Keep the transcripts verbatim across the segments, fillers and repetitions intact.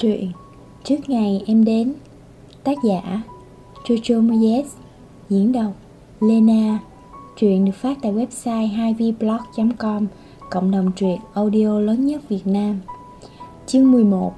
Truyện Trước Ngày Em Đến. Tác giả Jojo Moyes. Diễn đọc Lena. Truyện được phát tại website hai v blog chấm com, cộng đồng truyện audio lớn nhất Việt Nam. Chương mười một.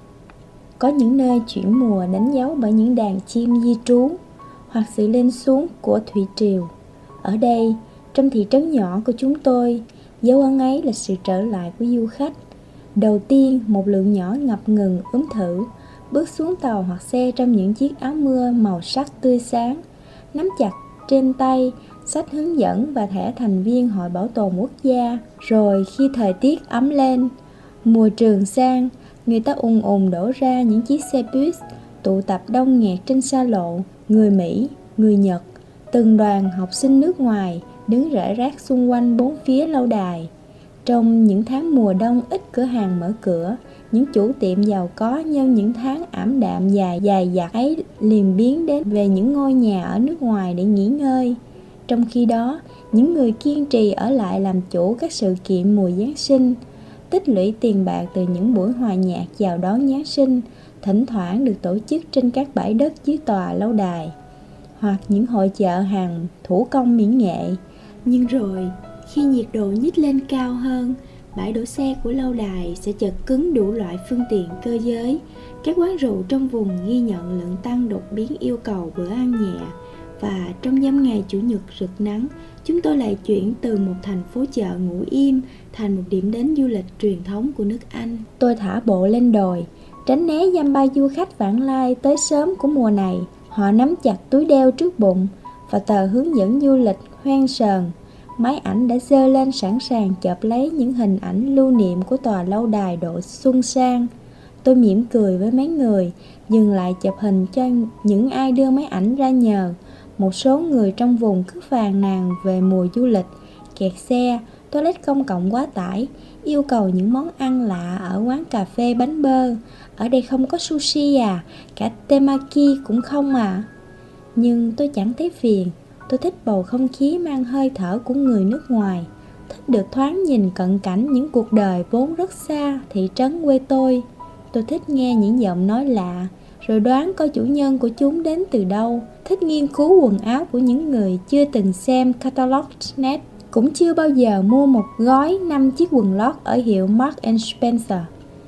Có những nơi chuyển mùa đánh dấu bởi những đàn chim di trú hoặc sự lên xuống của thủy triều. Ở đây, trong thị trấn nhỏ của chúng tôi, dấu ấn ấy là sự trở lại của du khách. Đầu tiên, một lượng nhỏ ngập ngừng ướm thử bước xuống tàu hoặc xe trong những chiếc áo mưa màu sắc tươi sáng, nắm chặt trên tay sách hướng dẫn và thẻ thành viên Hội Bảo tồn Quốc gia. Rồi khi thời tiết ấm lên, mùa trường sang, người ta ùn ùn đổ ra những chiếc xe bus, tụ tập đông nghẹt trên xa lộ. Người Mỹ, người Nhật, từng đoàn học sinh nước ngoài đứng rải rác xung quanh bốn phía lâu đài. Trong những tháng mùa đông ít cửa hàng mở cửa, những chủ tiệm giàu có nhân những tháng ảm đạm dài dài dặt ấy liền biến đến về những ngôi nhà ở nước ngoài để nghỉ ngơi. Trong khi đó, những người kiên trì ở lại làm chủ các sự kiện mùa Giáng sinh, tích lũy tiền bạc từ những buổi hòa nhạc chào đón Giáng sinh, thỉnh thoảng được tổ chức trên các bãi đất dưới tòa lâu đài, hoặc những hội chợ hàng thủ công mỹ nghệ. Nhưng rồi, khi nhiệt độ nhích lên cao hơn, bãi đỗ xe của lâu đài sẽ chật cứng đủ loại phương tiện cơ giới. Các quán rượu trong vùng ghi nhận lượng tăng đột biến yêu cầu bữa ăn nhẹ. Và trong dăm ngày Chủ nhật rực nắng, chúng tôi lại chuyển từ một thành phố chợ ngủ im thành một điểm đến du lịch truyền thống của nước Anh. Tôi thả bộ lên đồi, tránh né dăm ba du khách vãng lai tới sớm của mùa này. Họ nắm chặt túi đeo trước bụng và tờ hướng dẫn du lịch hoang sờn. Máy ảnh đã giơ lên sẵn sàng chụp lấy những hình ảnh lưu niệm của tòa lâu đài độ xuân sang. Tôi mỉm cười với mấy người, dừng lại chụp hình cho những ai đưa máy ảnh ra nhờ. Một số người trong vùng cứ phàn nàn về mùa du lịch, kẹt xe, toilet công cộng quá tải, yêu cầu những món ăn lạ ở quán cà phê bánh bơ. Ở đây không có sushi à, cả temaki cũng không à. Nhưng tôi chẳng thấy phiền. Tôi thích bầu không khí mang hơi thở của người nước ngoài, thích được thoáng nhìn cận cảnh những cuộc đời vốn rất xa thị trấn quê tôi. Tôi thích nghe những giọng nói lạ, rồi đoán coi chủ nhân của chúng đến từ đâu. Thích nghiên cứu quần áo của những người chưa từng xem catalog net, cũng chưa bao giờ mua một gói năm chiếc quần lót ở hiệu Marks and Spencer.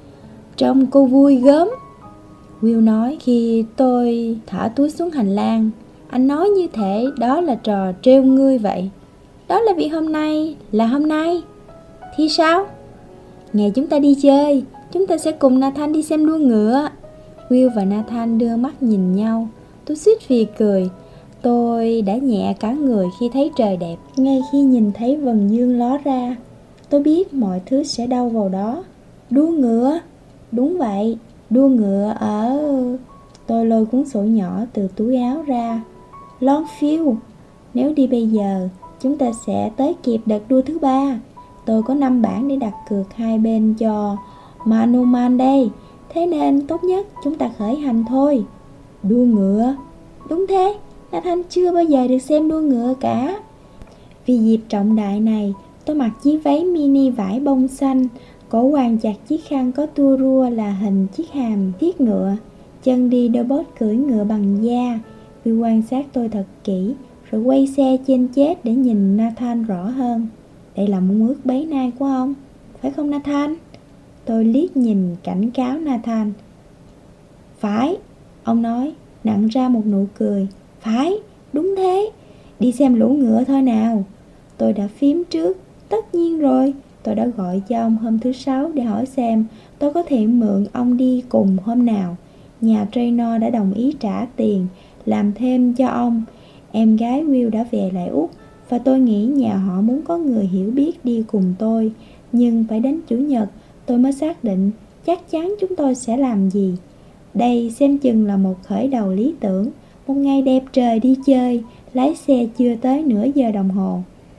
Trông cô vui gớm, Will nói khi tôi thả túi xuống hành lang. Anh nói như thể đó là trò trêu ngươi vậy. Đó là vì hôm nay là hôm nay. Thì sao? Ngày chúng ta đi chơi, chúng ta sẽ cùng Nathan đi xem đua ngựa. Will và Nathan đưa mắt nhìn nhau. Tôi suýt phì cười. Tôi đã nhẹ cả người khi thấy trời đẹp. Ngay khi nhìn thấy vầng dương ló ra, tôi biết mọi thứ sẽ đâu vào đó. Đua ngựa? Đúng vậy, đua ngựa ở... Tôi lôi cuốn sổ nhỏ từ túi áo ra. Longfield. Nếu đi bây giờ, chúng ta sẽ tới kịp đợt đua thứ ba. Tôi có năm bảng để đặt cược hai bên cho Manuman đây. Thế nên tốt nhất chúng ta khởi hành thôi. Đua ngựa? Đúng thế, Nathan chưa bao giờ được xem đua ngựa cả. Vì dịp trọng đại này, tôi mặc chiếc váy mini vải bông xanh, cổ quàng chặt chiếc khăn có tua rua là hình chiếc hàm thiết ngựa, chân đi đôi bốt cưỡi ngựa bằng da. Vì quan sát tôi thật kỹ, rồi quay xe trên chết để nhìn Nathan rõ hơn. Đây là mong ước bấy nay của ông, phải không Nathan? Tôi liếc nhìn cảnh cáo Nathan. Phải, ông nói, nặn ra một nụ cười. Phải, đúng thế, đi xem lũ ngựa thôi nào. Tôi đã phím trước, tất nhiên rồi. Tôi đã gọi cho ông hôm thứ sáu để hỏi xem tôi có thể mượn ông đi cùng hôm nào. Nhà trainer đã đồng ý trả tiền làm thêm cho ông. Em gái Will đã về lại Úc, và tôi nghĩ nhà họ muốn có người hiểu biết đi cùng tôi. Nhưng phải đến Chủ nhật tôi mới xác định chắc chắn chúng tôi sẽ làm gì. Đây xem chừng là một khởi đầu lý tưởng. Một ngày đẹp trời đi chơi, lái xe chưa tới nửa giờ đồng hồ.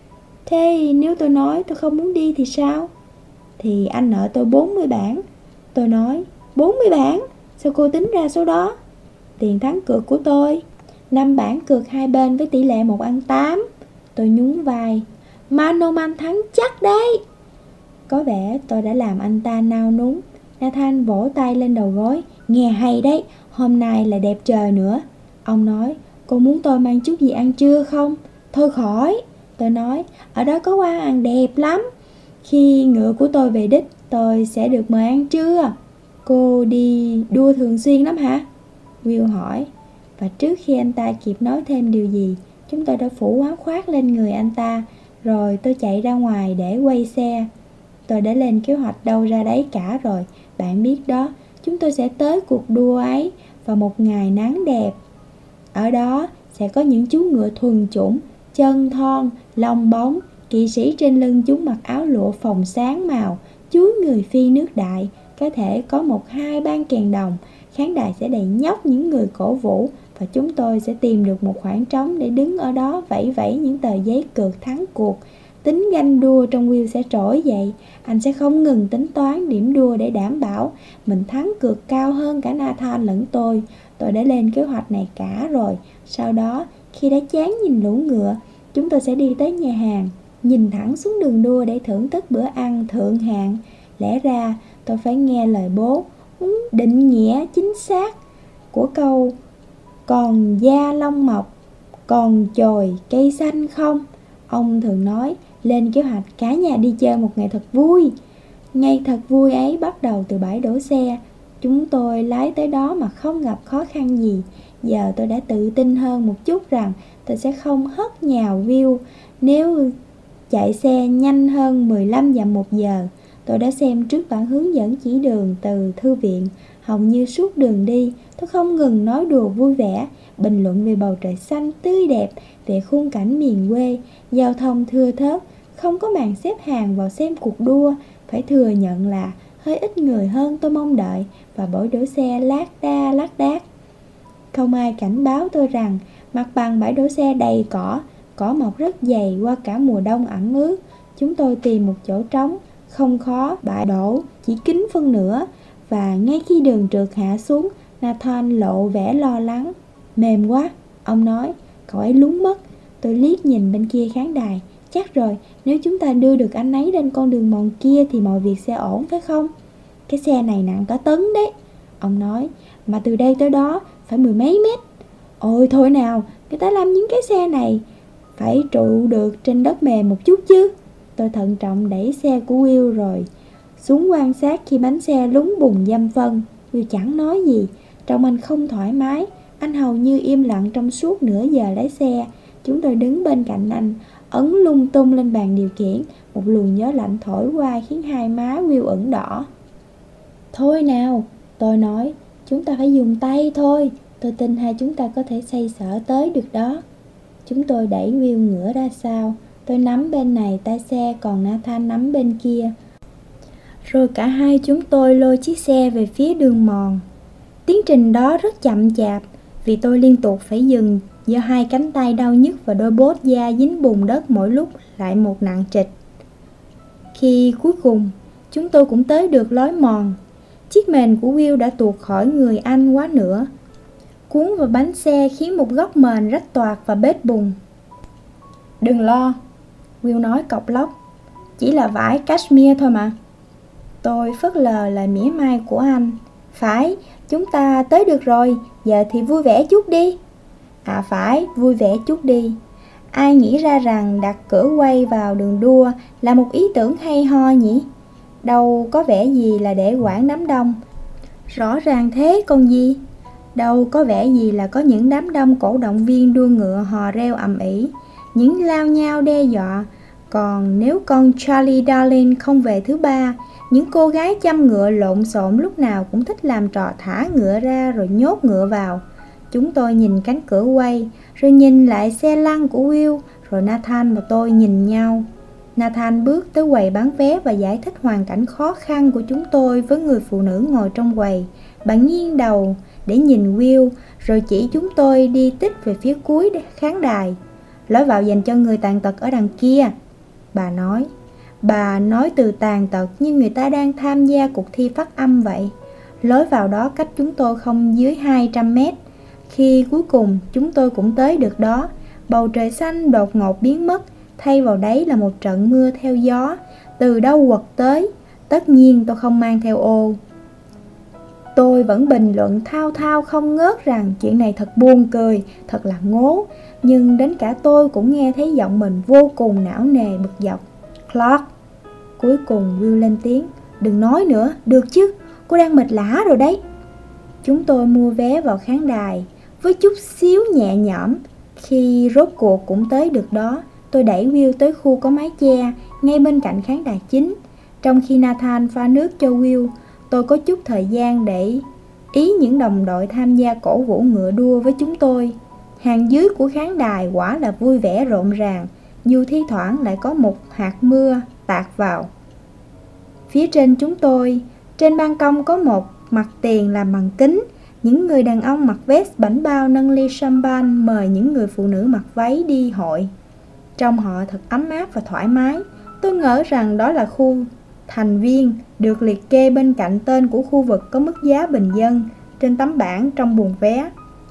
Thế nếu tôi nói tôi không muốn đi thì sao? Thì anh nợ tôi bốn mươi bảng. Tôi nói, bốn mươi bảng? Sao cô tính ra số đó? Tiền thắng cược của tôi, năm bảng cược hai bên với tỷ lệ một ăn tám. Tôi nhún vai. Manoman thắng chắc đấy. Có vẻ tôi đã làm anh ta nao núng. Nathan vỗ tay lên đầu gối. Nghe hay đấy, hôm nay là đẹp trời nữa. Ông nói, cô muốn tôi mang chút gì ăn trưa không? Thôi khỏi, tôi nói, ở đó có quán ăn đẹp lắm. Khi ngựa của tôi về đích, tôi sẽ được mời ăn trưa. Cô đi đua thường xuyên lắm hả? Will hỏi. Và trước khi anh ta kịp nói thêm điều gì, chúng tôi đã phủ áo khoác lên người anh ta. Rồi tôi chạy ra ngoài để quay xe. Tôi đã lên kế hoạch đâu ra đấy cả rồi. Bạn biết đó, chúng tôi sẽ tới cuộc đua ấy vào một ngày nắng đẹp. Ở đó sẽ có những chú ngựa thuần chủng, chân thon, lông bóng. Kỵ sĩ trên lưng chúng mặc áo lụa phồng sáng màu, chuối người phi nước đại. Có thể có một hai ban kèn đồng. Khán đài sẽ đầy nhóc những người cổ vũ. Và chúng tôi sẽ tìm được một khoảng trống để đứng ở đó vẫy vẫy những tờ giấy cược thắng cuộc. Tính ganh đua trong Will sẽ trỗi dậy. Anh sẽ không ngừng tính toán điểm đua để đảm bảo mình thắng cược cao hơn cả Nathan lẫn tôi. Tôi đã lên kế hoạch này cả rồi. Sau đó, khi đã chán nhìn lũ ngựa, chúng tôi sẽ đi tới nhà hàng, nhìn thẳng xuống đường đua để thưởng thức bữa ăn thượng hạng. Lẽ ra tôi phải nghe lời bố định nghĩa chính xác của câu còn da lông mọc, còn chồi cây xanh không. Ông thường nói lên kế hoạch cả nhà đi chơi một ngày thật vui. Ngày thật vui ấy bắt đầu từ bãi đổ xe. Chúng tôi lái tới đó mà không gặp khó khăn gì. Giờ tôi đã tự tin hơn một chút rằng tôi sẽ không hất nhào Will nếu chạy xe nhanh hơn mười lăm dặm một giờ. Tôi đã xem trước bản hướng dẫn chỉ đường từ thư viện. Hầu như suốt đường đi, tôi không ngừng nói đùa vui vẻ, bình luận về bầu trời xanh tươi đẹp, về khung cảnh miền quê, giao thông thưa thớt, không có màn xếp hàng vào xem cuộc đua. Phải thừa nhận là hơi ít người hơn tôi mong đợi và bãi đổ xe lác đa lác đác. Không ai cảnh báo tôi rằng mặt bằng bãi đổ xe đầy cỏ, cỏ mọc rất dày qua cả mùa đông ẩm ướt. Chúng tôi tìm một chỗ trống, không khó, bãi đổ chỉ kín phân nửa. Và ngay khi đường trượt hạ xuống, Nathan lộ vẻ lo lắng. Mềm quá, ông nói, cậu ấy lún mất. Tôi liếc nhìn bên kia khán đài. Chắc rồi, nếu chúng ta đưa được anh ấy lên con đường mòn kia thì mọi việc sẽ ổn phải không? Cái xe này nặng cả tấn đấy, ông nói, mà từ đây tới đó phải mười mấy mét. Ôi thôi nào, người ta làm những cái xe này phải trụ được trên đất mềm một chút chứ. Tôi thận trọng đẩy xe của Will rồi xuống quan sát khi bánh xe lún bùn dăm phân. Will chẳng nói gì, trông anh không thoải mái. Anh hầu như im lặng trong suốt nửa giờ lái xe. Chúng tôi đứng bên cạnh anh, ấn lung tung lên bàn điều khiển. Một luồng gió lạnh thổi qua khiến hai má Will ửng đỏ. Thôi nào, tôi nói, chúng ta phải dùng tay thôi. Tôi tin hai chúng ta có thể xoay sở tới được đó. Chúng tôi đẩy Will ngửa ra sau. Tôi nắm bên này tay xe, còn Nathan nắm bên kia. Rồi cả hai chúng tôi lôi chiếc xe về phía đường mòn. Tiến trình đó rất chậm chạp, vì tôi liên tục phải dừng do hai cánh tay đau nhức và đôi bốt da dính bùn đất mỗi lúc lại một nặng trịch. Khi cuối cùng, chúng tôi cũng tới được lối mòn. Chiếc mền của Will đã tuột khỏi người anh quá nữa, cuốn vào bánh xe khiến một góc mền rách toạc và bết bùn. Đừng lo, Will nói cộc lốc, chỉ là vải cashmere thôi mà. Tôi phớt lờ lời mỉa mai của anh. Phải, chúng ta tới được rồi, giờ thì vui vẻ chút đi. À phải, vui vẻ chút đi. Ai nghĩ ra rằng đặt cửa quay vào đường đua là một ý tưởng hay ho nhỉ? Đâu có vẻ gì là để quản đám đông. Rõ ràng thế con gì? Đâu có vẻ gì là có những đám đông cổ động viên đua ngựa hò reo ầm ĩ, những lao nhau đe dọa. Còn nếu con Charlie Darling không về thứ ba, những cô gái chăm ngựa lộn xộn lúc nào cũng thích làm trò thả ngựa ra rồi nhốt ngựa vào. Chúng tôi nhìn cánh cửa quay, rồi nhìn lại xe lăn của Will, rồi Nathan và tôi nhìn nhau. Nathan bước tới quầy bán vé và giải thích hoàn cảnh khó khăn của chúng tôi với người phụ nữ ngồi trong quầy. Bà nghiêng đầu để nhìn Will, rồi chỉ chúng tôi đi tích về phía cuối khán đài. Lối vào dành cho người tàn tật ở đằng kia, bà nói. Bà nói từ tàn tật như người ta đang tham gia cuộc thi phát âm vậy. Lối vào đó cách chúng tôi không dưới hai trăm mét. Khi cuối cùng chúng tôi cũng tới được đó, bầu trời xanh đột ngột biến mất, thay vào đấy là một trận mưa theo gió, từ đâu quật tới. Tất nhiên tôi không mang theo ô. Tôi vẫn bình luận thao thao không ngớt rằng chuyện này thật buồn cười, thật là ngố. Nhưng đến cả tôi cũng nghe thấy giọng mình vô cùng não nề bực dọc. Clark. Cuối cùng Will lên tiếng. Đừng nói nữa, được chứ, cô đang mệt lả rồi đấy. Chúng tôi mua vé vào khán đài với chút xíu nhẹ nhõm. Khi rốt cuộc cũng tới được đó, tôi đẩy Will tới khu có mái che ngay bên cạnh khán đài chính. Trong khi Nathan pha nước cho Will, tôi có chút thời gian để ý những đồng đội tham gia cổ vũ ngựa đua với chúng tôi. Hàng dưới của khán đài quả là vui vẻ rộn ràng, dù thi thoảng lại có một hạt mưa tạt vào. Phía trên chúng tôi, trên ban công có một mặt tiền làm bằng kính. Những người đàn ông mặc vest bảnh bao nâng ly champagne mời những người phụ nữ mặc váy đi hội. Trông họ thật ấm áp và thoải mái. Tôi ngỡ rằng đó là khu thành viên được liệt kê bên cạnh tên của khu vực có mức giá bình dân trên tấm bảng trong buồng vé.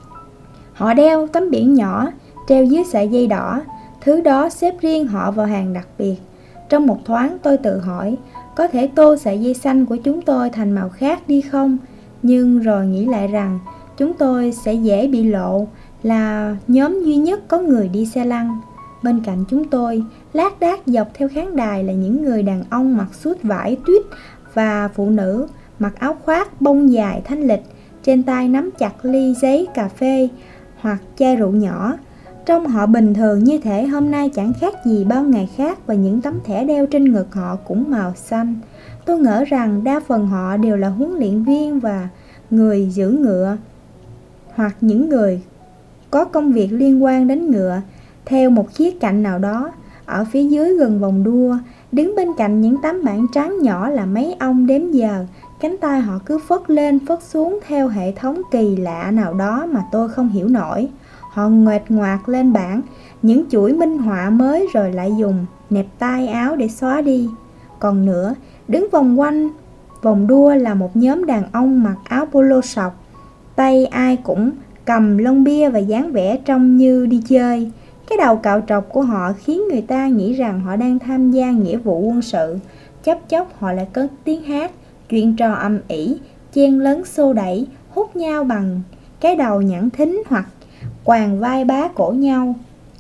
Họ đeo tấm biển nhỏ treo dưới sợi dây đỏ, thứ đó xếp riêng họ vào hàng đặc biệt. Trong một thoáng tôi tự hỏi, có thể tô sợi dây xanh của chúng tôi thành màu khác đi không? Nhưng rồi nghĩ lại rằng chúng tôi sẽ dễ bị lộ là nhóm duy nhất có người đi xe lăn. Bên cạnh chúng tôi, lác đác dọc theo khán đài là những người đàn ông mặc suit vải tuyết và phụ nữ mặc áo khoác bông dài thanh lịch, trên tay nắm chặt ly giấy cà phê hoặc chai rượu nhỏ. Trông họ bình thường như thể hôm nay chẳng khác gì bao ngày khác, và những tấm thẻ đeo trên ngực họ cũng màu xanh. Tôi ngỡ rằng đa phần họ đều là huấn luyện viên và người giữ ngựa, hoặc những người có công việc liên quan đến ngựa theo một khía cạnh nào đó. Ở phía dưới gần vòng đua, đứng bên cạnh những tấm bảng trắng nhỏ là mấy ông đếm giờ. Cánh tay họ cứ phất lên phất xuống theo hệ thống kỳ lạ nào đó mà tôi không hiểu nổi. Họ nguệch ngoạc lên bảng những chuỗi minh họa mới rồi lại dùng nẹp tay áo để xóa đi. Còn nữa, đứng vòng quanh vòng đua là một nhóm đàn ông mặc áo polo sọc, tay ai cũng cầm lon bia và dáng vẻ trông như đi chơi. Cái đầu cạo trọc của họ khiến người ta nghĩ rằng họ đang tham gia nghĩa vụ quân sự. Chốc chốc họ lại cất tiếng hát, chuyện trò ầm ĩ, chen lấn xô đẩy, hút nhau bằng cái đầu nhẵn thính hoặc quàng vai bá cổ nhau.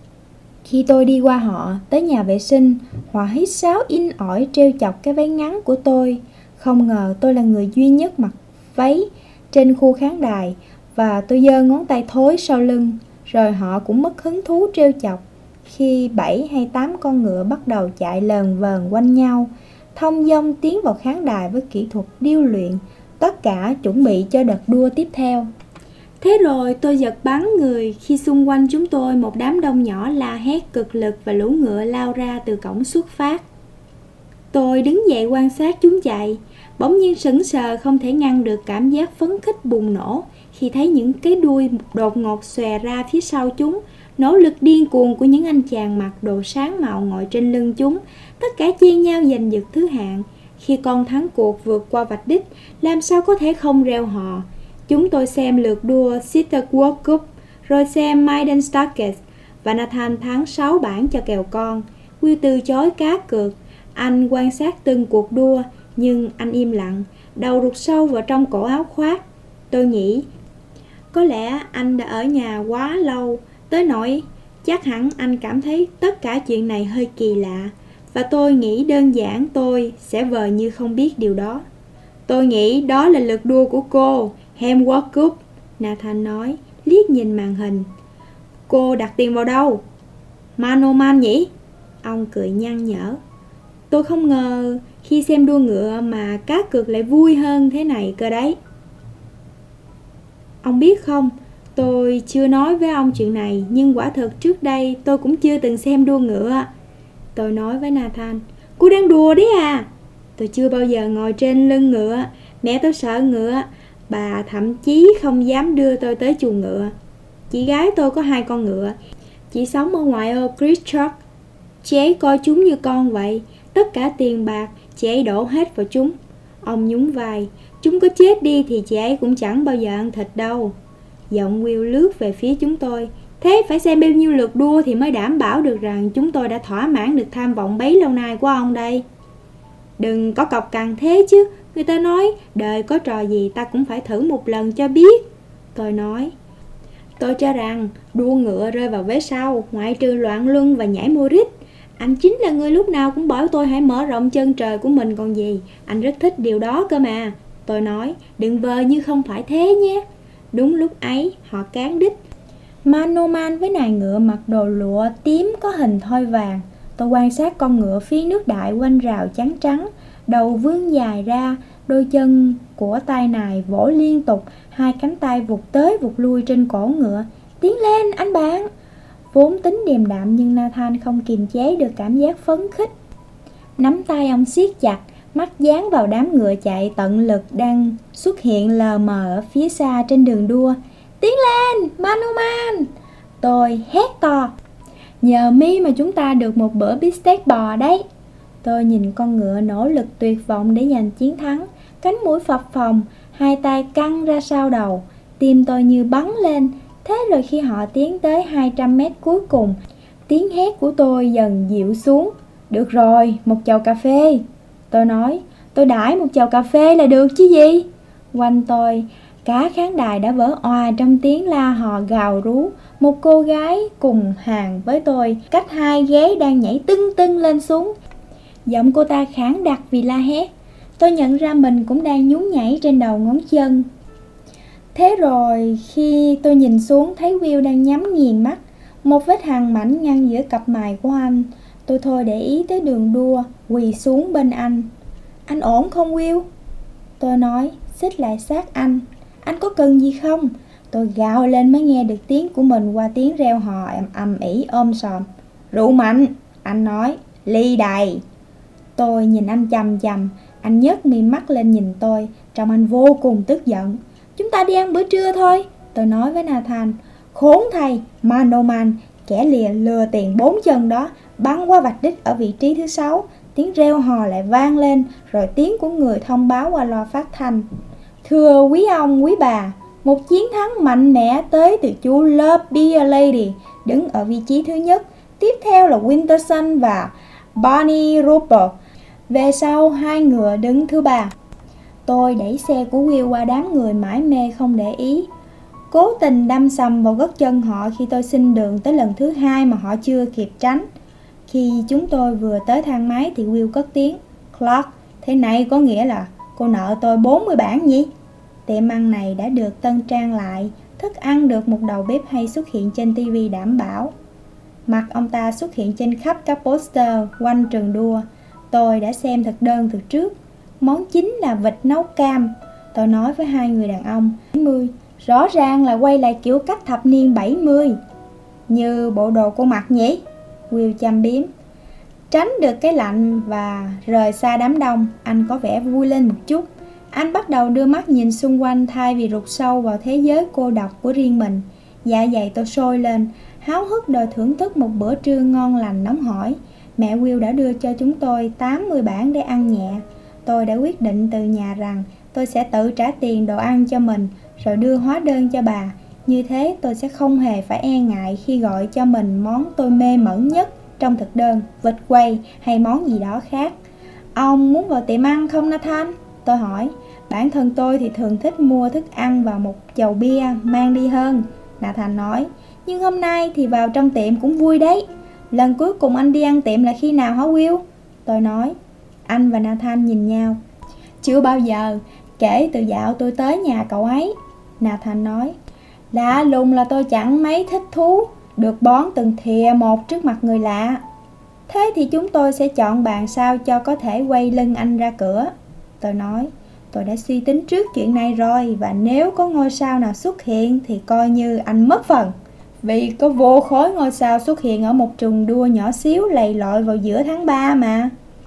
Khi tôi đi qua họ tới nhà vệ sinh, họ hít sáo in ỏi trêu chọc cái váy ngắn của tôi. Không ngờ tôi là người duy nhất mặc váy trên khu khán đài, và tôi giơ ngón tay thối sau lưng. Rồi họ cũng mất hứng thú trêu chọc khi bảy hay tám con ngựa bắt đầu chạy lờn vờn quanh nhau, thông dong tiến vào khán đài với kỹ thuật điêu luyện, tất cả chuẩn bị cho đợt đua tiếp theo. Thế rồi tôi giật bắn người khi xung quanh chúng tôi một đám đông nhỏ la hét cực lực và lũ ngựa lao ra từ cổng xuất phát. Tôi đứng dậy quan sát chúng chạy, bỗng nhiên sững sờ không thể ngăn được cảm giác phấn khích bùng nổ khi thấy những cái đuôi đột ngột xòe ra phía sau chúng, nỗ lực điên cuồng của những anh chàng mặc đồ sáng màu ngồi trên lưng chúng, tất cả chen nhau giành giật thứ hạng. Khi con thắng cuộc vượt qua vạch đích, làm sao có thể không reo hò. Chúng tôi xem lượt đua Sister World Cup, rồi xem Maiden Stakes, và Nathan thắng sáu bảng cho kèo con. Will từ chối cá cược. Anh quan sát từng cuộc đua, nhưng anh im lặng, đầu rụt sâu vào trong cổ áo khoác. Tôi nghĩ có lẽ anh đã ở nhà quá lâu, tới nỗi chắc hẳn anh cảm thấy tất cả chuyện này hơi kỳ lạ. Và tôi nghĩ đơn giản tôi sẽ vờ như không biết điều đó. Tôi nghĩ đó là lượt đua của cô, Hem World Cup, Nathan nói, liếc nhìn màn hình. Cô đặt tiền vào đâu? Manoman nhỉ? Ông cười nhăn nhở. Tôi không ngờ khi xem đua ngựa mà cá cược lại vui hơn thế này cơ đấy. Ông biết không, tôi chưa nói với ông chuyện này, nhưng quả thật trước đây tôi cũng chưa từng xem đua ngựa. Tôi nói với Nathan, cô đang đùa đấy à? Tôi chưa bao giờ ngồi trên lưng ngựa, mẹ tôi sợ ngựa, bà thậm chí không dám đưa tôi tới chuồng ngựa. Chị gái tôi có hai con ngựa, chị sống ở ngoại ô Christchurch. Chị ấy coi chúng như con vậy, tất cả tiền bạc chị ấy đổ hết vào chúng. Ông nhún vai, chúng có chết đi thì chị ấy cũng chẳng bao giờ ăn thịt đâu. Giọng Will lướt về phía chúng tôi. Thế phải xem bao nhiêu lượt đua thì mới đảm bảo được rằng chúng tôi đã thỏa mãn được tham vọng bấy lâu nay của ông đây. Đừng có cọc cằn thế chứ, Người ta nói đời có trò gì ta cũng phải thử một lần cho biết. Tôi nói, tôi cho rằng đua ngựa rơi vào vế sau, ngoại trừ loạn luân và nhảy mô rít. Anh chính là người lúc nào cũng bảo tôi hãy mở rộng chân trời của mình còn gì. Anh rất thích điều đó cơ mà. Tôi nói, đừng vờ như không phải thế nhé. Đúng lúc ấy, họ cán đích. Manoman với nài ngựa mặc đồ lụa tím có hình thoi vàng. Tôi quan sát con ngựa phí nước đại quanh rào trắng trắng, đầu vươn dài ra, đôi chân của tay nài vỗ liên tục, hai cánh tay vụt tới vụt lui trên cổ ngựa. Tiến lên anh bạn! Vốn tính điềm đạm nhưng Nathan không kiềm chế được cảm giác phấn khích. Nắm tay ông siết chặt, mắt dán vào đám ngựa chạy tận lực đang xuất hiện lờ mờ ở phía xa trên đường đua. Tiến lên, Manoman! Tôi hét to. Nhờ mi mà chúng ta được một bữa bít tết bò đấy. Tôi nhìn con ngựa nỗ lực tuyệt vọng để giành chiến thắng, cánh mũi phập phồng, hai tay căng ra sau đầu, tim tôi như bắn lên. Thế rồi khi họ tiến tới hai trăm mét cuối cùng, tiếng hét của tôi dần dịu xuống. Được rồi, một chầu cà phê. Tôi nói, tôi đãi một chầu cà phê là được chứ gì. Quanh tôi, cả khán đài đã vỡ òa trong tiếng la hò gào rú. Một cô gái cùng hàng với tôi, cách hai ghế đang nhảy tưng tưng lên xuống. Giọng cô ta khản đặc vì la hét. Tôi nhận ra mình cũng đang nhún nhảy trên đầu ngón chân. Thế rồi khi tôi nhìn xuống thấy Will đang nhắm nghiền mắt, một vết hằn mảnh ngăn giữa cặp mày của anh. Tôi thôi để ý tới đường đua, quỳ xuống bên anh. Anh ổn không Will? Tôi nói, xích lại sát anh. Anh có cần gì không? Tôi gào lên mới nghe được tiếng của mình qua tiếng reo hò ầm ầm ĩ ôm sòm. Rượu mạnh, anh nói, ly đầy. Tôi nhìn anh chằm chằm, anh nhấc mi mắt lên nhìn tôi, trông anh vô cùng tức giận. Chúng ta đi ăn bữa trưa thôi, tôi nói với Nathan. Khốn thay, Manoman, kẻ lìa lừa tiền bốn chân đó, bắn qua vạch đích ở vị trí thứ sáu. Tiếng reo hò lại vang lên, rồi tiếng của người thông báo qua loa phát thanh. Thưa quý ông, quý bà, một chiến thắng mạnh mẽ tới từ chú Love Beer Lady, đứng ở vị trí thứ nhất. Tiếp theo là Winterson và Barney Rupert. Về sau hai ngựa đứng thứ ba. Tôi đẩy xe của Will qua đám người mải mê không để ý, cố tình đâm sầm vào gót chân họ khi tôi xin đường tới lần thứ hai mà họ chưa kịp tránh. Khi chúng tôi vừa tới thang máy thì Will cất tiếng. Clark, thế này có nghĩa là cô nợ tôi bốn mươi bảng nhỉ? Tiệm ăn này đã được tân trang lại, thức ăn được một đầu bếp hay xuất hiện trên ti vi đảm bảo. Mặt ông ta xuất hiện trên khắp các poster quanh trường đua. Tôi đã xem thực đơn từ trước. Món chính là vịt nấu cam. Tôi nói với hai người đàn ông. bảy mươi, rõ ràng là quay lại kiểu cách thập niên bảy mươi. Như bộ đồ cô mặc nhỉ? Will châm biếm. Tránh được cái lạnh và rời xa đám đông, anh có vẻ vui lên một chút. Anh bắt đầu đưa mắt nhìn xung quanh thay vì rụt sâu vào thế giới cô độc của riêng mình. Dạ dày tôi sôi lên, háo hức đòi thưởng thức một bữa trưa ngon lành nóng hổi. Mẹ Will đã đưa cho chúng tôi tám mươi bảng để ăn nhẹ. Tôi đã quyết định từ nhà rằng tôi sẽ tự trả tiền đồ ăn cho mình, rồi đưa hóa đơn cho bà. Như thế tôi sẽ không hề phải e ngại khi gọi cho mình món tôi mê mẩn nhất trong thực đơn, vịt quay hay món gì đó khác. Ông muốn vào tiệm ăn không Nathan? Tôi hỏi. Bản thân tôi thì thường thích mua thức ăn và một chầu bia mang đi hơn, Nathan nói. Nhưng hôm nay thì vào trong tiệm cũng vui đấy. Lần cuối cùng anh đi ăn tiệm là khi nào hả Will? Tôi nói. Anh và Nathan nhìn nhau. Chưa bao giờ, kể từ dạo tôi tới nhà cậu ấy, Nathan nói. Lạ lùng là tôi chẳng mấy thích thú được bón từng thìa một trước mặt người lạ. Thế thì chúng tôi sẽ chọn bàn sao cho có thể quay lưng anh ra cửa, tôi nói. Tôi đã suy tính trước chuyện này rồi, và nếu có ngôi sao nào xuất hiện thì coi như anh mất phần. Vì có vô khối ngôi sao xuất hiện ở một trường đua nhỏ xíu lầy lội vào giữa tháng ba mà.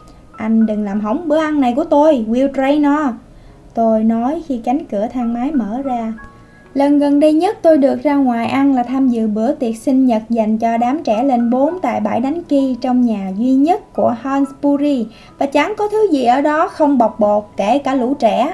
Anh đừng làm hỏng bữa ăn này của tôi, Will Traynor, tôi nói khi cánh cửa thang máy mở ra. Lần gần đây nhất tôi được ra ngoài ăn là tham dự bữa tiệc sinh nhật dành cho đám trẻ lên bốn tại bãi đánh ki trong nhà duy nhất của Hansbury, và chẳng có thứ gì ở đó không bọc bột, kể cả lũ trẻ.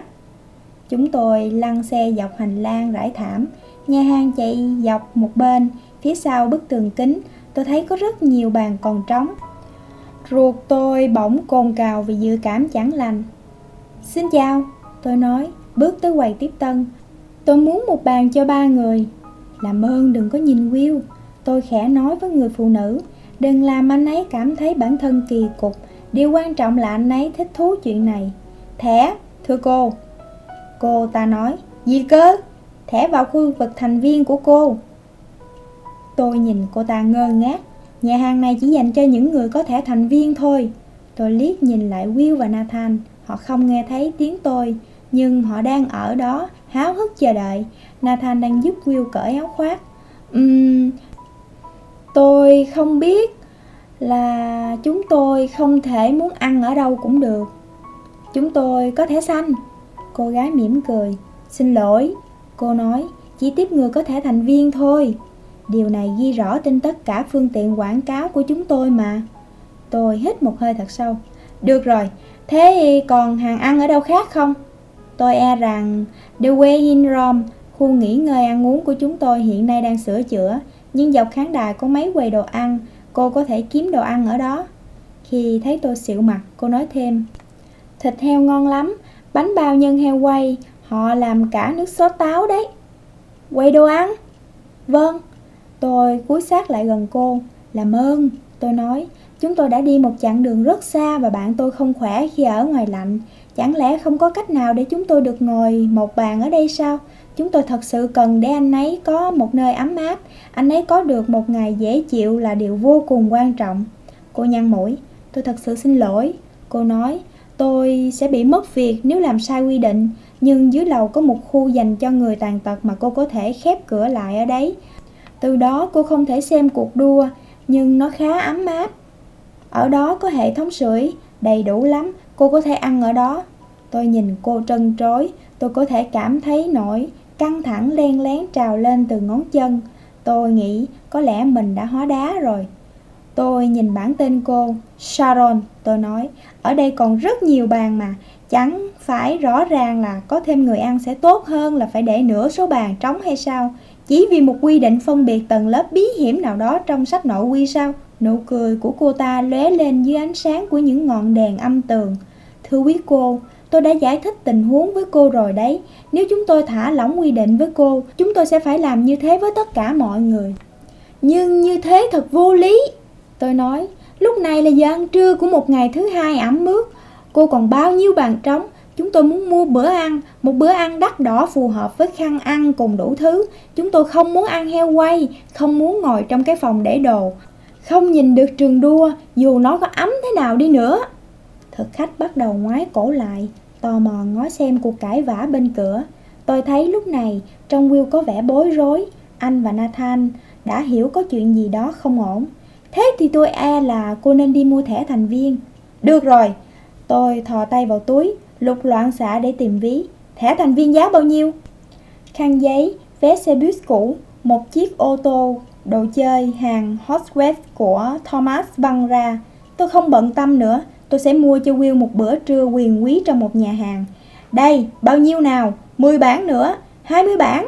Chúng tôi lăn xe dọc hành lang rải thảm, nhà hàng chạy dọc một bên, phía sau bức tường kính tôi thấy có rất nhiều bàn còn trống. Ruột tôi bỗng cồn cào vì dự cảm chẳng lành. Xin chào, tôi nói, bước tới quầy tiếp tân. Tôi muốn một bàn cho ba người. Làm ơn đừng có nhìn Will, tôi khẽ nói với người phụ nữ. Đừng làm anh ấy cảm thấy bản thân kỳ cục. Điều quan trọng là anh ấy thích thú chuyện này. Thẻ, thưa cô. Cô ta nói, gì cơ? Thẻ vào khu vực thành viên của cô. Tôi nhìn cô ta ngơ ngác. Nhà hàng này chỉ dành cho những người có thẻ thành viên thôi. Tôi liếc nhìn lại Will và Nathan. Họ không nghe thấy tiếng tôi, nhưng họ đang ở đó háo hức chờ đợi. Nathan đang giúp Will cởi áo khoác. Uhm, tôi không biết là chúng tôi không thể muốn ăn ở đâu cũng được. Chúng tôi có thẻ xanh. Cô gái mỉm cười. Xin lỗi, cô nói, chỉ tiếp người có thẻ thành viên thôi. Điều này ghi rõ trên tất cả phương tiện quảng cáo của chúng tôi mà. Tôi hít một hơi thật sâu. Được rồi, thế còn hàng ăn ở đâu khác không? Tôi e rằng The Way in Rome, khu nghỉ ngơi ăn uống của chúng tôi hiện nay đang sửa chữa, nhưng dọc khán đài có mấy quầy đồ ăn, cô có thể kiếm đồ ăn ở đó. Khi thấy tôi xịu mặt, cô nói thêm, thịt heo ngon lắm, bánh bao nhân heo quay, họ làm cả nước sốt táo đấy. Quầy đồ ăn? Vâng. Tôi cúi sát lại gần cô. Làm ơn, tôi nói, chúng tôi đã đi một chặng đường rất xa và bạn tôi không khỏe khi ở ngoài lạnh. Chẳng lẽ không có cách nào để chúng tôi được ngồi một bàn ở đây sao? Chúng tôi thật sự cần để anh ấy có một nơi ấm áp. Anh ấy có được một ngày dễ chịu là điều vô cùng quan trọng. Cô nhăn mũi. Tôi thật sự xin lỗi. Cô nói, tôi sẽ bị mất việc nếu làm sai quy định. Nhưng dưới lầu có một khu dành cho người tàn tật mà cô có thể khép cửa lại ở đấy. Từ đó cô không thể xem cuộc đua, nhưng nó khá ấm áp. Ở đó có hệ thống sưởi, đầy đủ lắm, cô có thể ăn ở đó. Tôi nhìn cô trân trối, tôi có thể cảm thấy nỗi căng thẳng len lén trào lên từ ngón chân. Tôi nghĩ có lẽ mình đã hóa đá rồi. Tôi nhìn bảng tên cô, Sharon, tôi nói, ở đây còn rất nhiều bàn mà. Chẳng phải rõ ràng là có thêm người ăn sẽ tốt hơn là phải để nửa số bàn trống hay sao? Chỉ vì một quy định phân biệt tầng lớp bí hiểm nào đó trong sách nội quy sao? Nụ cười của cô ta lóe lên dưới ánh sáng của những ngọn đèn âm tường. Thưa quý cô, tôi đã giải thích tình huống với cô rồi đấy. Nếu chúng tôi thả lỏng quy định với cô, chúng tôi sẽ phải làm như thế với tất cả mọi người. Nhưng như thế thật vô lý. Tôi nói, lúc này là giờ ăn trưa của một ngày thứ hai ẩm ướt. Cô còn bao nhiêu bàn trống? Chúng tôi muốn mua bữa ăn, một bữa ăn đắt đỏ phù hợp với khăn ăn cùng đủ thứ. Chúng tôi không muốn ăn heo quay, không muốn ngồi trong cái phòng để đồ, không nhìn được trường đua dù nó có ấm thế nào đi nữa. Thực khách bắt đầu ngoái cổ lại, tò mò ngó xem cuộc cãi vã bên cửa. Tôi thấy lúc này trong Will có vẻ bối rối. Anh và Nathan đã hiểu có chuyện gì đó không ổn. Thế thì tôi e là cô nên đi mua thẻ thành viên. Được rồi. Tôi thò tay vào túi, lục loạn xạ để tìm ví. Thẻ thành viên giá bao nhiêu? Khăn giấy, vé xe buýt cũ, một chiếc ô tô, đồ chơi, hàng Hot Wheels của Thomas băng ra. Tôi không bận tâm nữa. Tôi sẽ mua cho Will một bữa trưa quyền quý trong một nhà hàng. Đây, bao nhiêu nào? mười bảng nữa, hai mươi bảng.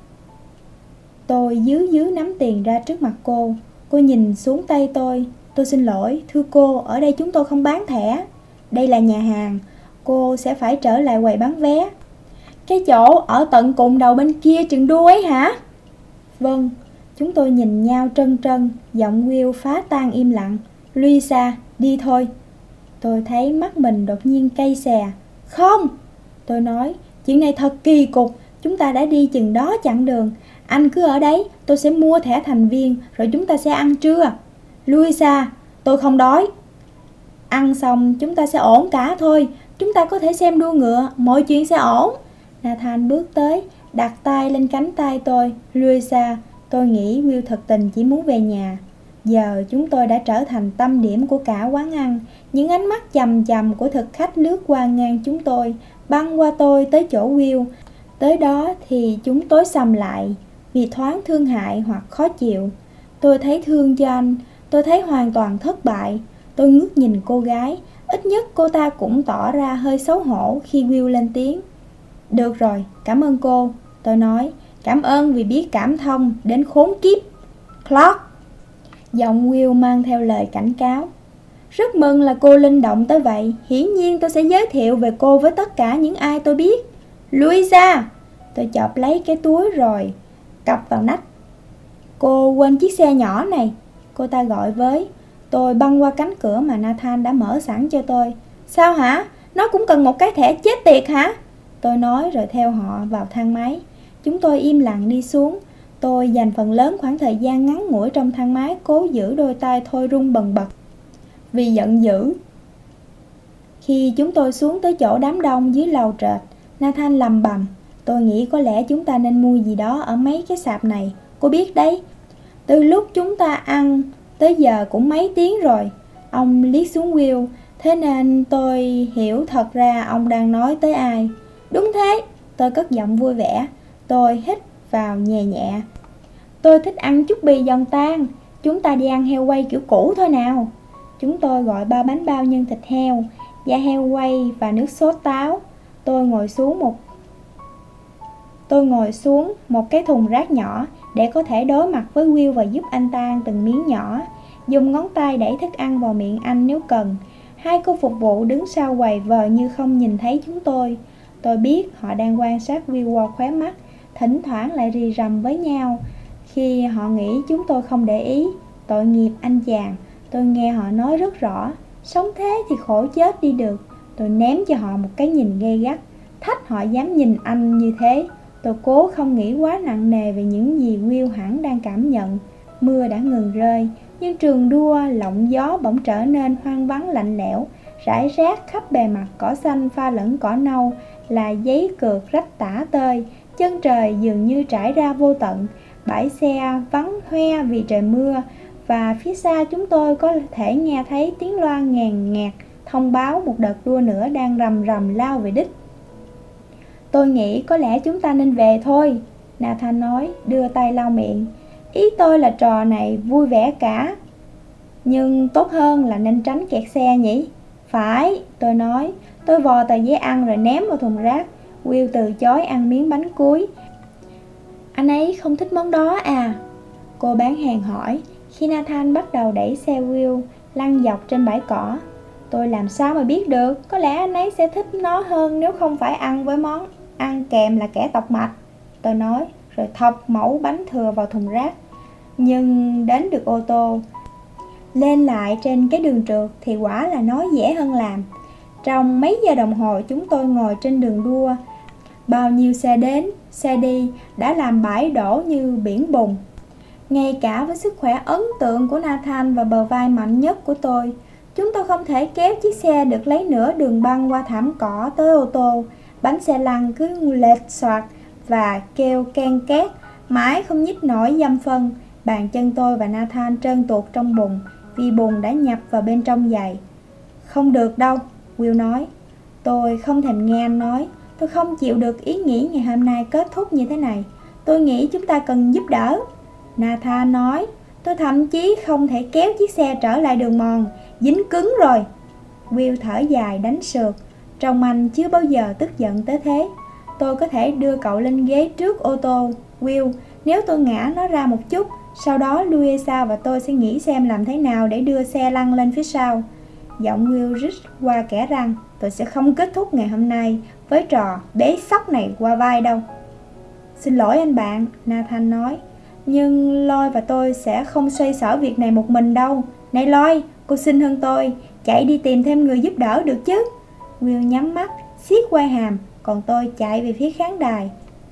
Tôi dứ dứ nắm tiền ra trước mặt cô. Cô nhìn xuống tay tôi. Tôi xin lỗi, thưa cô, ở đây chúng tôi không bán thẻ. Đây là nhà hàng, cô sẽ phải trở lại quầy bán vé. Cái chỗ ở tận cùng đầu bên kia trường đua ấy hả? Vâng. Chúng tôi nhìn nhau trân trân. Giọng Will phá tan im lặng. Luisa, đi thôi. Tôi thấy mắt mình đột nhiên cay xè. Không, tôi nói, chuyện này thật kỳ cục. Chúng ta đã đi chừng đó chặng đường. Anh cứ ở đấy, tôi sẽ mua thẻ thành viên, rồi chúng ta sẽ ăn trưa. Luisa, tôi không đói. Ăn xong chúng ta sẽ ổn cả thôi. Chúng ta có thể xem đua ngựa, mọi chuyện sẽ ổn. Nathan bước tới, đặt tay lên cánh tay tôi. Luisa, tôi nghĩ Will thật tình chỉ muốn về nhà. Giờ chúng tôi đã trở thành tâm điểm của cả quán ăn. Những ánh mắt chằm chằm của thực khách lướt qua ngang chúng tôi, băng qua tôi tới chỗ Will. Tới đó thì chúng tối sầm lại, vì thoáng thương hại hoặc khó chịu. Tôi thấy thương cho anh, tôi thấy hoàn toàn thất bại. Tôi ngước nhìn cô gái, ít nhất cô ta cũng tỏ ra hơi xấu hổ khi Will lên tiếng. Được rồi, cảm ơn cô, tôi nói, cảm ơn vì biết cảm thông đến khốn kiếp. Clark. Giọng Will mang theo lời cảnh cáo. Rất mừng là cô linh động tới vậy. Hiển nhiên tôi sẽ giới thiệu về cô với tất cả những ai tôi biết. Louisa! Tôi chộp lấy cái túi rồi cặp vào nách. Cô quên chiếc xe nhỏ này, cô ta gọi với. Tôi băng qua cánh cửa mà Nathan đã mở sẵn cho tôi. Sao hả? Nó cũng cần một cái thẻ chết tiệt hả? Tôi nói rồi theo họ vào thang máy. Chúng tôi im lặng đi xuống. Tôi dành phần lớn khoảng thời gian ngắn ngủi trong thang máy cố giữ đôi tay thôi run bần bật vì giận dữ. Khi chúng tôi xuống tới chỗ đám đông dưới lầu trệt, Nathan lầm bầm. Tôi nghĩ có lẽ chúng ta nên mua gì đó ở mấy cái sạp này. Cô biết đấy, từ lúc chúng ta ăn tới giờ cũng mấy tiếng rồi. Ông liếc xuống Will, thế nên tôi hiểu thật ra ông đang nói tới ai. Đúng thế, tôi cất giọng vui vẻ. Tôi hít vào nhẹ nhẹ. Tôi thích ăn chút bì giòn tan. Chúng ta đi ăn heo quay kiểu cũ thôi nào. Chúng tôi gọi ba bánh bao nhân thịt heo, da heo quay và nước sốt táo. Tôi ngồi xuống một Tôi ngồi xuống một cái thùng rác nhỏ để có thể đối mặt với Will và giúp anh ta ăn từng miếng nhỏ, dùng ngón tay đẩy thức ăn vào miệng anh nếu cần. Hai cô phục vụ đứng sau quầy vờ như không nhìn thấy chúng tôi. Tôi biết họ đang quan sát Will qua khóe mắt, thỉnh thoảng lại rì rầm với nhau khi họ nghĩ chúng tôi không để ý. Tội nghiệp anh chàng, tôi nghe họ nói rất rõ. Sống thế thì khổ chết đi được. Tôi ném cho họ một cái nhìn gay gắt. Thách họ dám nhìn anh như thế. Tôi cố không nghĩ quá nặng nề về những gì Will hẳn đang cảm nhận. Mưa đã ngừng rơi, nhưng trường đua lộng gió bỗng trở nên hoang vắng lạnh lẽo. Rải rác khắp bề mặt cỏ xanh pha lẫn cỏ nâu là giấy cược rách tả tơi. Chân trời dường như trải ra vô tận. Bãi xe vắng hoe vì trời mưa. Và phía xa chúng tôi có thể nghe thấy tiếng loa ngàn ngạt thông báo một đợt đua nữa đang rầm rầm lao về đích. Tôi nghĩ có lẽ chúng ta nên về thôi, Nathan nói, đưa tay lau miệng. Ý tôi là trò này vui vẻ cả, nhưng tốt hơn là nên tránh kẹt xe nhỉ? Phải, tôi nói. Tôi vò tờ giấy ăn rồi ném vào thùng rác. Will từ chối ăn miếng bánh cuối. Anh ấy không thích món đó à? Cô bán hàng hỏi, khi Nathan bắt đầu đẩy xe Will lăn dọc trên bãi cỏ. Tôi làm sao mà biết được, có lẽ anh ấy sẽ thích nó hơn nếu không phải ăn với món ăn kèm là kẻ tọc mạch, tôi nói, rồi thọc mẩu bánh thừa vào thùng rác. Nhưng đến được ô tô, lên lại trên cái đường trượt thì quả là nói dễ hơn làm. Trong mấy giờ đồng hồ chúng tôi ngồi trên đường đua. Bao nhiêu xe đến, xe đi đã làm bãi đổ như biển bùn. Ngay cả với sức khỏe ấn tượng của Nathan và bờ vai mạnh nhất của tôi, chúng tôi không thể kéo chiếc xe được lấy nửa đường băng qua thảm cỏ tới ô tô. Bánh xe lăn cứ lệch xoạc và kêu ken két, mãi không nhích nổi dăm phân. Bàn chân tôi và Nathan trơn tuột trong bùn vì bùn đã nhập vào bên trong giày. Không được đâu, Will nói. Tôi không thèm nghe anh nói. Tôi không chịu được ý nghĩ ngày hôm nay kết thúc như thế này. Tôi nghĩ chúng ta cần giúp đỡ, Nathan nói. Tôi thậm chí không thể kéo chiếc xe trở lại đường mòn, dính cứng rồi. Will thở dài đánh sượt. Trông anh chưa bao giờ tức giận tới thế. Tôi có thể đưa cậu lên ghế trước ô tô, Will, nếu tôi ngã nó ra một chút. Sau đó Louisa và tôi sẽ nghĩ xem làm thế nào để đưa xe lăn lên phía sau. Giọng Will rít qua kẽ răng. Tôi sẽ không kết thúc ngày hôm nay với trò bế sóc này qua vai đâu. Xin lỗi anh bạn, Nathan nói. Nhưng Loi và tôi sẽ không xoay sở việc này một mình đâu. Này Loi, cô xinh hơn tôi, chạy đi tìm thêm người giúp đỡ được chứ. Will nhắm mắt, siết quai hàm, còn tôi chạy về phía khán đài.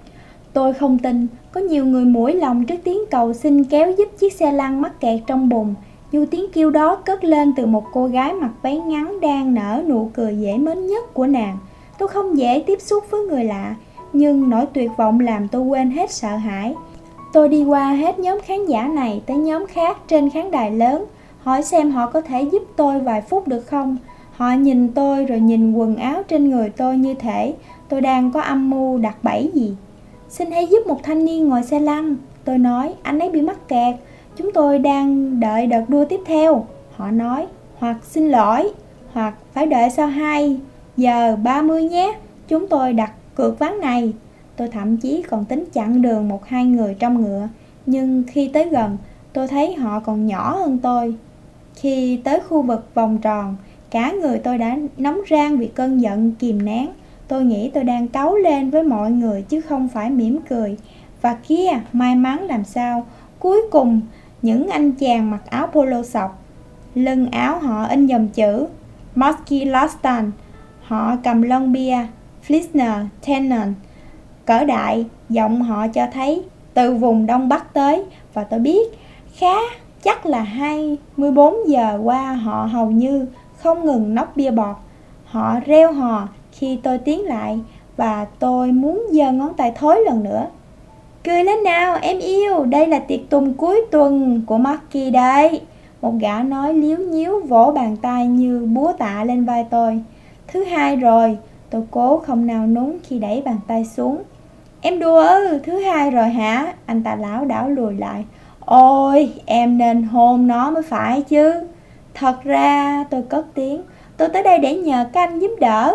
Tôi không tin có nhiều người mũi lòng trước tiếng cầu xin kéo giúp chiếc xe lăn mắc kẹt trong bùn. Dù tiếng kêu đó cất lên từ một cô gái mặc váy ngắn đang nở nụ cười dễ mến nhất của nàng. Tôi không dễ tiếp xúc với người lạ, nhưng nỗi tuyệt vọng làm tôi quên hết sợ hãi. Tôi đi qua hết nhóm khán giả này tới nhóm khác trên khán đài lớn, hỏi xem họ có thể giúp tôi vài phút được không. Họ nhìn tôi rồi nhìn quần áo trên người tôi như thể tôi đang có âm mưu đặt bẫy gì. Xin hãy giúp một thanh niên ngồi xe lăn, tôi nói, anh ấy bị mắc kẹt. Chúng tôi đang đợi đợt đua tiếp theo. Họ nói, hoặc xin lỗi, hoặc phải đợi sau hai giờ ba mươi nhé. Chúng tôi đặt cược ván này. Tôi thậm chí còn tính chặn đường một hai người trong ngựa. Nhưng khi tới gần, tôi thấy họ còn nhỏ hơn tôi. Khi tới khu vực vòng tròn, cả người tôi đã nóng rang vì cơn giận kìm nén. Tôi nghĩ tôi đang cáu lên với mọi người chứ không phải mỉm cười. Và kia, may mắn làm sao, cuối cùng những anh chàng mặc áo polo sọc, lưng áo họ in dòng chữ Mosky Lostan, họ cầm lon bia Fliesner Tennant cỡ đại, giọng họ cho thấy từ vùng Đông Bắc tới. Và tôi biết khá chắc là hai mươi bốn giờ qua họ hầu như không ngừng nốc bia bọt. Họ reo hò khi tôi tiến lại và tôi muốn giơ ngón tay thối lần nữa. Cười lên nào em yêu, đây là tiệc tùng cuối tuần của Marky đấy. Một gã nói líu nhíu, vỗ bàn tay như búa tạ lên vai tôi. Thứ hai rồi, tôi cố không nao núng khi đẩy bàn tay xuống. Em đùa ư, thứ hai rồi hả? Anh ta lảo đảo lùi lại. Ôi, em nên hôn nó mới phải chứ. Thật ra, tôi cất tiếng, tôi tới đây để nhờ các anh giúp đỡ.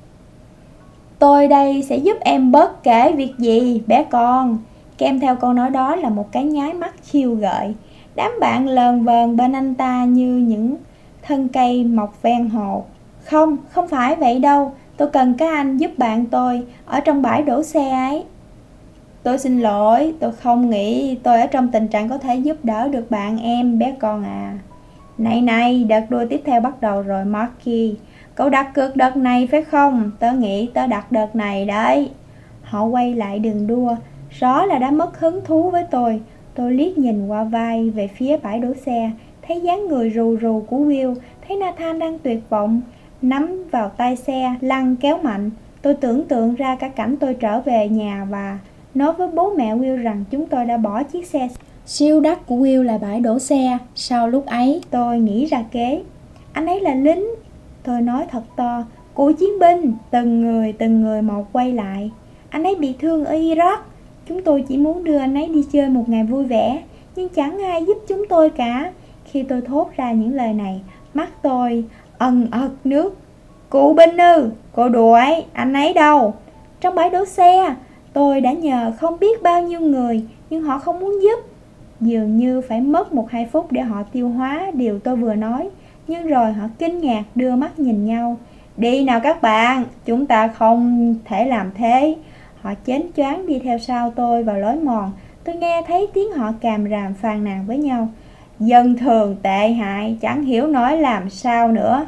Tôi đây sẽ giúp em bất kể việc gì, bé con. Kèm theo câu nói đó là một cái nháy mắt khiêu gợi. Đám bạn lờn vờn bên anh ta như những thân cây mọc ven hồ. Không, không phải vậy đâu. Tôi cần các anh giúp bạn tôi ở trong bãi đổ xe ấy. Tôi xin lỗi, tôi không nghĩ tôi ở trong tình trạng có thể giúp đỡ được bạn em, bé con à. Này này, đợt đua tiếp theo bắt đầu rồi Marky. Cậu đặt cược đợt này phải không? Tớ nghĩ tớ đặt đợt này đấy. Họ quay lại đường đua, rõ là đã mất hứng thú với tôi. Tôi liếc nhìn qua vai về phía bãi đổ xe, thấy dáng người rù rù của Will, thấy Nathan đang tuyệt vọng, nắm vào tay xe, lăn kéo mạnh. Tôi tưởng tượng ra cả cảnh tôi trở về nhà và nói với bố mẹ Will rằng chúng tôi đã bỏ chiếc xe siêu đắt của Will lại bãi đổ xe. Sau lúc ấy, tôi nghĩ ra kế. Anh ấy là lính. Tôi nói thật to, cựu chiến binh. Từng người, từng người một quay lại. Anh ấy bị thương ở Iraq. Chúng tôi chỉ muốn đưa anh ấy đi chơi một ngày vui vẻ, nhưng chẳng ai giúp chúng tôi cả. Khi tôi thốt ra những lời này, mắt tôi ẩn ật nước. Cụ binh ư? Cô đùa ấy, anh ấy đâu? Trong bãi đổ xe. Tôi đã nhờ không biết bao nhiêu người, nhưng họ không muốn giúp. Dường như phải mất một hai phút để họ tiêu hóa điều tôi vừa nói. Nhưng rồi họ kinh ngạc đưa mắt nhìn nhau. Đi nào các bạn, chúng ta không thể làm thế. Họ chến choáng đi theo sau tôi vào lối mòn. Tôi nghe thấy tiếng họ càm ràm phàn nàn với nhau. Dân thường tệ hại, chẳng hiểu nói làm sao nữa.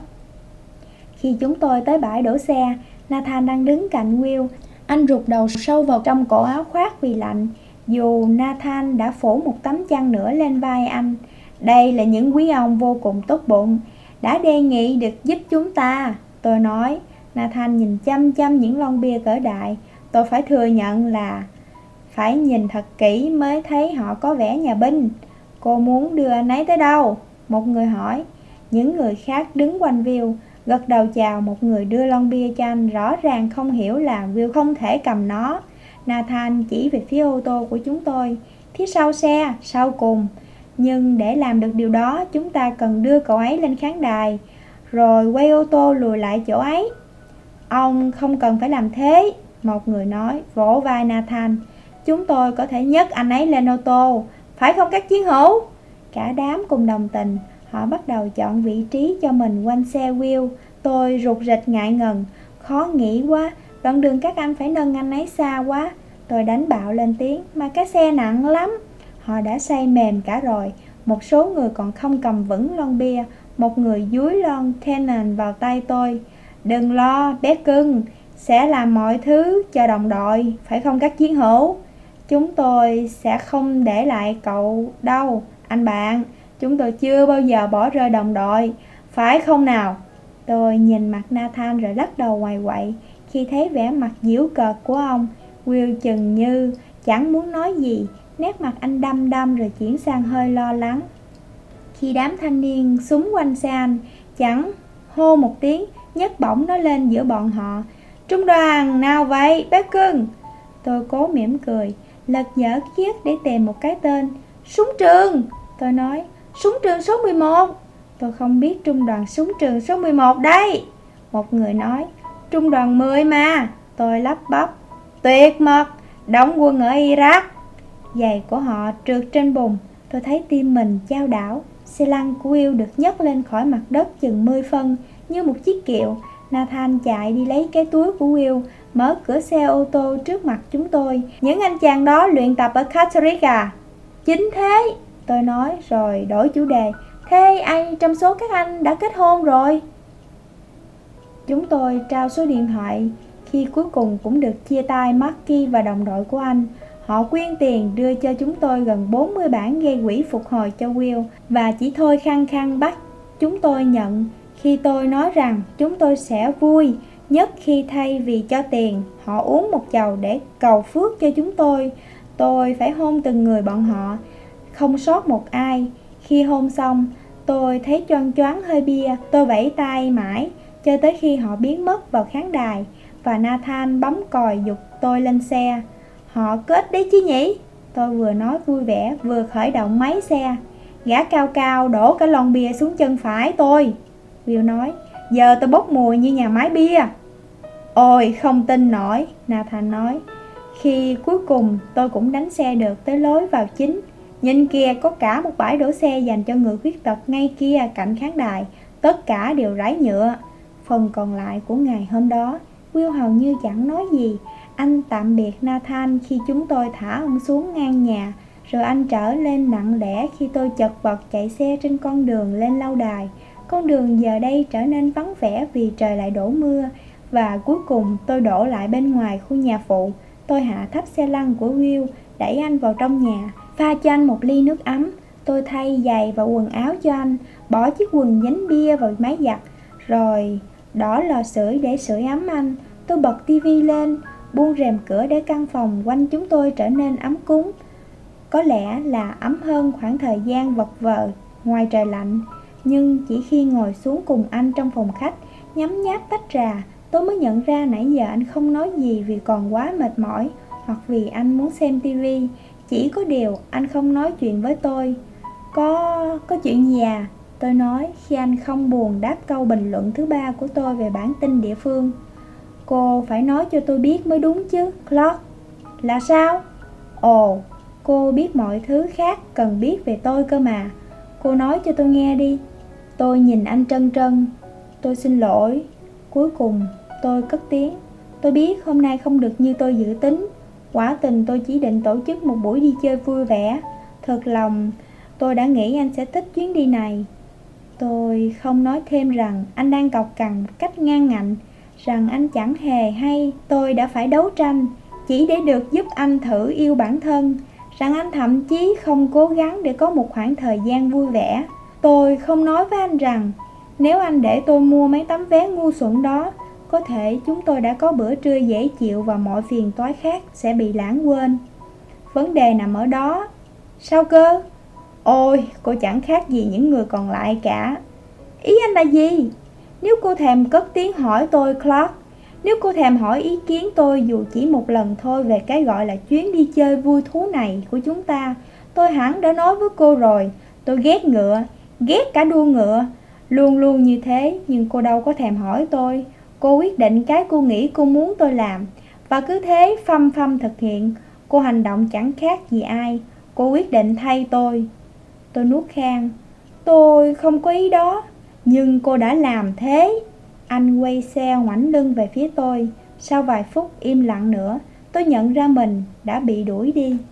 Khi chúng tôi tới bãi đổ xe, Nathan đang đứng cạnh Will. Anh rụt đầu sâu vào trong cổ áo khoác vì lạnh, dù Nathan đã phủ một tấm chăn nữa lên vai anh. Đây là những quý ông vô cùng tốt bụng, đã đề nghị được giúp chúng ta. Tôi nói. Nathan nhìn chăm chăm những lon bia cỡ đại. Tôi phải thừa nhận là phải nhìn thật kỹ mới thấy họ có vẻ nhà binh. Cô muốn đưa anh ấy tới đâu? Một người hỏi. Những người khác đứng quanh Will, gật đầu chào. Một người đưa lon bia cho anh, rõ ràng không hiểu là Will không thể cầm nó. Nathan chỉ về phía ô tô của chúng tôi. Phía sau xe, sau cùng. Nhưng để làm được điều đó, chúng ta cần đưa cậu ấy lên khán đài, rồi quay ô tô lùi lại chỗ ấy. Ông không cần phải làm thế, một người nói, vỗ vai Nathan. Chúng tôi có thể nhấc anh ấy lên ô tô, phải không các chiến hữu? Cả đám cùng đồng tình. Họ bắt đầu chọn vị trí cho mình quanh xe Will. Tôi rụt rịch ngại ngần. Khó nghĩ quá, đoạn đường các anh phải nâng anh ấy xa quá. Tôi đánh bạo lên tiếng, mà cái xe nặng lắm. Họ đã say mềm cả rồi. Một số người còn không cầm vững lon bia. Một người dúi lon Cannon vào tay tôi. Đừng lo, bé cưng, sẽ làm mọi thứ cho đồng đội, phải không các chiến hữu? Chúng tôi sẽ không để lại cậu đâu, anh bạn. Chúng tôi chưa bao giờ bỏ rơi đồng đội, phải không nào? Tôi nhìn mặt Nathan rồi lắc đầu quầy quậy. Khi thấy vẻ mặt giễu cợt của ông, Will chừng như chẳng muốn nói gì. Nét mặt anh đăm đăm rồi chuyển sang hơi lo lắng. Khi đám thanh niên xúm quanh xe anh, chẳng hô một tiếng, nhấc bổng nó lên giữa bọn họ. Trung đoàn, nào vậy, bé cưng? Tôi cố mỉm cười, lật dở chiếc để tìm một cái tên. Súng trường, tôi nói. Súng trường số mười một. Tôi không biết trung đoàn súng trường số mười một đây. Một người nói. Trung đoàn mười mà. Tôi lắp bắp. Tuyệt mật, đóng quân ở Iraq. Giày của họ trượt trên bùn. Tôi thấy tim mình chao đảo. Xe lăn của Will được nhấc lên khỏi mặt đất chừng mười phân như một chiếc kiệu. Nathan chạy đi lấy cái túi của Will, mở cửa xe ô tô trước mặt chúng tôi. Những anh chàng đó luyện tập ở Catterick à? Chính thế, tôi nói rồi đổi chủ đề. Thế ai trong số các anh đã kết hôn rồi? Chúng tôi trao số điện thoại. Khi cuối cùng cũng được chia tay Marky và đồng đội của anh. Họ quyên tiền đưa cho chúng tôi gần bốn mươi bản gây quỹ phục hồi cho Will và chỉ thôi khăng khăng bắt chúng tôi nhận. Khi tôi nói rằng chúng tôi sẽ vui nhất khi thay vì cho tiền, họ uống một chầu để cầu phước cho chúng tôi. Tôi phải hôn từng người bọn họ, không sót một ai. Khi hôn xong, tôi thấy choáng choáng hơi bia. Tôi vẫy tay mãi cho tới khi họ biến mất vào khán đài và Nathan bấm còi giục tôi lên xe. Họ kết đấy chứ nhỉ? Tôi vừa nói vui vẻ vừa khởi động máy xe. Gã cao cao đổ cả lon bia xuống chân phải tôi. Will nói, giờ tôi bốc mùi như nhà máy bia. Ôi không tin nổi, Nathan nói. Khi cuối cùng tôi cũng đánh xe được tới lối vào chính. Nhìn kia có cả một bãi đổ xe dành cho người khuyết tật ngay kia cạnh khán đài. Tất cả đều rải nhựa. Phần còn lại của ngày hôm đó, Will hầu như chẳng nói gì. Anh tạm biệt Nathan khi chúng tôi thả ông xuống ngang nhà. Rồi anh trở lên nặng lẽ khi tôi chật vật chạy xe trên con đường lên lâu đài. Con đường giờ đây trở nên vắng vẻ vì trời lại đổ mưa. Và cuối cùng tôi đổ lại bên ngoài khu nhà phụ. Tôi hạ thấp xe lăn của Will, đẩy anh vào trong nhà, pha cho anh một ly nước ấm. Tôi thay giày và quần áo cho anh, bỏ chiếc quần dính bia vào máy giặt, rồi đỏ lò sưởi để sưởi ấm anh. Tôi bật tivi lên, buông rèm cửa để căn phòng quanh chúng tôi trở nên ấm cúng. Có lẽ là ấm hơn khoảng thời gian vật vờ ngoài trời lạnh. Nhưng chỉ khi ngồi xuống cùng anh trong phòng khách, nhấm nháp tách trà, tôi mới nhận ra nãy giờ anh không nói gì vì còn quá mệt mỏi, hoặc vì anh muốn xem tivi. Chỉ có điều anh không nói chuyện với tôi. Có, có chuyện gì à? Tôi nói khi anh không buồn đáp câu bình luận thứ ba của tôi về bản tin địa phương. Cô phải nói cho tôi biết mới đúng chứ, Clark. Là sao? Ồ, cô biết mọi thứ khác cần biết về tôi cơ mà. Cô nói cho tôi nghe đi. Tôi nhìn anh trân trân. Tôi xin lỗi. Cuối cùng tôi cất tiếng. Tôi biết hôm nay không được như tôi dự tính. Quả tình tôi chỉ định tổ chức một buổi đi chơi vui vẻ. Thật lòng tôi đã nghĩ anh sẽ thích chuyến đi này. Tôi không nói thêm rằng anh đang cọc cằn một cách ngang ngạnh, rằng anh chẳng hề hay tôi đã phải đấu tranh chỉ để được giúp anh thử yêu bản thân, rằng anh thậm chí không cố gắng để có một khoảng thời gian vui vẻ. Tôi không nói với anh rằng nếu anh để tôi mua mấy tấm vé ngu xuẩn đó, có thể chúng tôi đã có bữa trưa dễ chịu và mọi phiền toái khác sẽ bị lãng quên. Vấn đề nằm ở đó. Sao cơ? Ôi, cô chẳng khác gì những người còn lại cả. Ý anh là gì? Nếu cô thèm cất tiếng hỏi tôi, Clark, nếu cô thèm hỏi ý kiến tôi dù chỉ một lần thôi về cái gọi là chuyến đi chơi vui thú này của chúng ta, tôi hẳn đã nói với cô rồi. Tôi ghét ngựa, ghét cả đua ngựa. Luôn luôn như thế, nhưng cô đâu có thèm hỏi tôi. Cô quyết định cái cô nghĩ cô muốn tôi làm, và cứ thế phăm phăm thực hiện. Cô hành động chẳng khác gì ai. Cô quyết định thay tôi. Tôi nuốt khan. Tôi không có ý đó. Nhưng cô đã làm thế. Anh quay xe ngoảnh lưng về phía tôi. Sau vài phút im lặng nữa, tôi nhận ra mình đã bị đuổi đi.